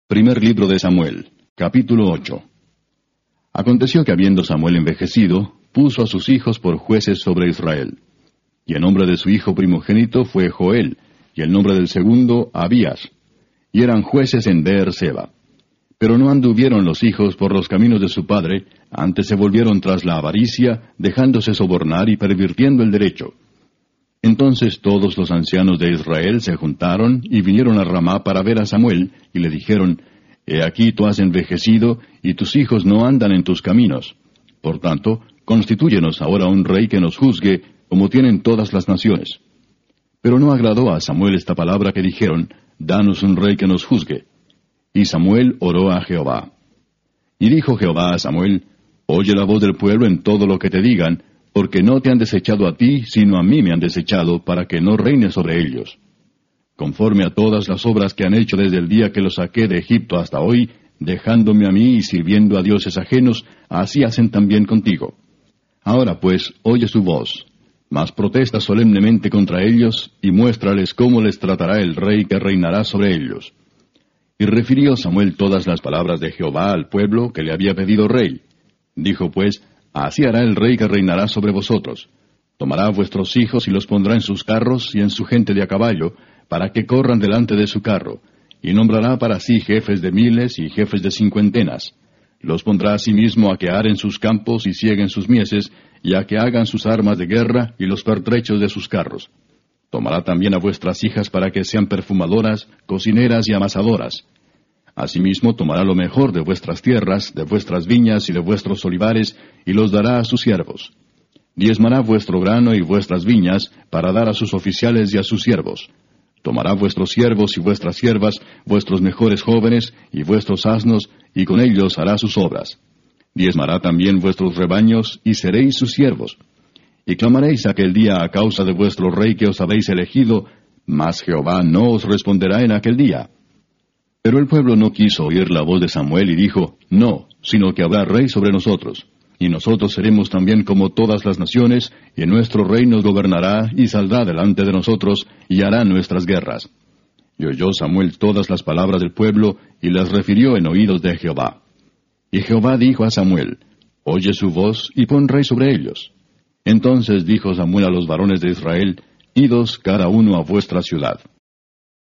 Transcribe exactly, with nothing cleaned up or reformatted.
Primer libro de Samuel, capítulo ocho. Aconteció que habiendo Samuel envejecido, puso a sus hijos por jueces sobre Israel. Y el nombre de su hijo primogénito fue Joel, y el nombre del segundo Abías. Y eran jueces en Beer-seba. Pero no anduvieron los hijos por los caminos de su padre, antes se volvieron tras la avaricia, dejándose sobornar y pervirtiendo el derecho. Entonces todos los ancianos de Israel se juntaron y vinieron a Ramá para ver a Samuel, y le dijeron, He aquí tú has envejecido, y tus hijos no andan en tus caminos. Por tanto, constitúyenos ahora un rey que nos juzgue, como tienen todas las naciones. Pero no agradó a Samuel esta palabra que dijeron, Danos un rey que nos juzgue. Y Samuel oró a Jehová. Y dijo Jehová a Samuel, Oye la voz del pueblo en todo lo que te digan, porque no te han desechado a ti, sino a mí me han desechado, para que no reines sobre ellos. Conforme a todas las obras que han hecho desde el día que los saqué de Egipto hasta hoy, dejándome a mí y sirviendo a dioses ajenos, así hacen también contigo. Ahora pues, oye su voz, mas protesta solemnemente contra ellos, y muéstrales cómo les tratará el rey que reinará sobre ellos. Y refirió Samuel todas las palabras de Jehová al pueblo que le había pedido rey. Dijo pues, Así hará el rey que reinará sobre vosotros. Tomará vuestros hijos y los pondrá en sus carros y en su gente de a caballo, para que corran delante de su carro, y nombrará para sí jefes de miles y jefes de cincuentenas. Los pondrá asimismo a que aren sus campos y sieguen sus mieses, y a que hagan sus armas de guerra y los pertrechos de sus carros. Tomará también a vuestras hijas para que sean perfumadoras, cocineras y amasadoras. Asimismo tomará lo mejor de vuestras tierras, de vuestras viñas y de vuestros olivares, y los dará a sus siervos. Diezmará vuestro grano y vuestras viñas, para dar a sus oficiales y a sus siervos. Tomará vuestros siervos y vuestras siervas, vuestros mejores jóvenes y vuestros asnos, y con ellos hará sus obras. Diezmará también vuestros rebaños, y seréis sus siervos. Y clamaréis aquel día a causa de vuestro rey que os habéis elegido, mas Jehová no os responderá en aquel día. Pero el pueblo no quiso oír la voz de Samuel y dijo, No, sino que habrá rey sobre nosotros. Y nosotros seremos también como todas las naciones, y nuestro rey nos gobernará, y saldrá delante de nosotros, y hará nuestras guerras. Y oyó Samuel todas las palabras del pueblo, y las refirió en oídos de Jehová. Y Jehová dijo a Samuel, Oye su voz, y pon rey sobre ellos. Entonces dijo Samuel a los varones de Israel, Idos cada uno a vuestra ciudad.